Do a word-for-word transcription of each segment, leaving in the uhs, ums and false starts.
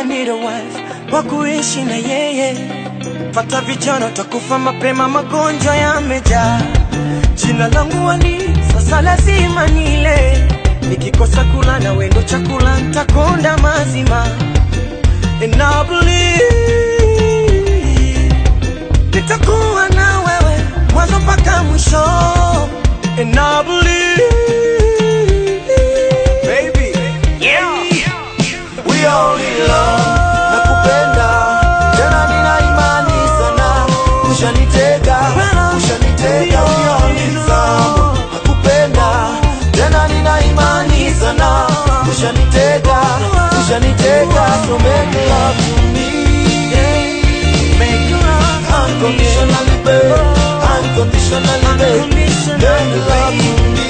I need a wife wa kuishi na yeye. Pata vijana utakufa mapema, magonjwa yamejaa. Jina langu Ali, sasa lazima nile. Nikikosa kula na wendo chakula nitakonda mazima. And I believe nitakuwa na wewe mwanzo mpaka mwisho. And I believe, baby, yeah, we all in love. Nakupenda tena nina imani sana. Ushanitega, ushanitega, we all in love. Nakupenda tena nina imani sana. Ushanitega, ushanitega, so make love to me. make love Unconditionally, babe. Unconditionally, babe. Make love to me.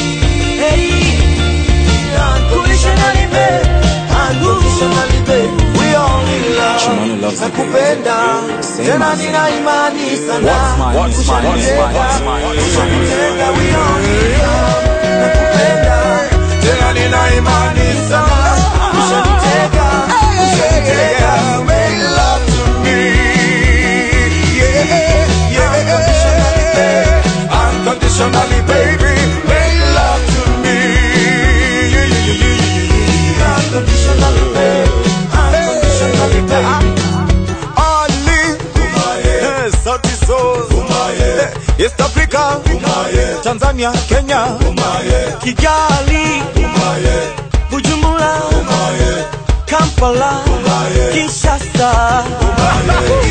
Unconditionally, babe. Unconditionally, babe. We all in love. Nakupenda tena nina imani sana. Ushanitega, ushanitega, we all in love. Nakupenda tena nina imani sana. Ushanitega, ushanitega, make love to me. Yeah, yeah. Unconditionally, babe. Unconditionally, baby, make love to me. Yeah, yeah, yeah, yeah. Unconditionally, babe. Unconditionally, baby. Ali, yes, Sauti Sol, East Africa, Tanzania, Kenya, Kigali, Bujumbura, Kampala, Kinshasa.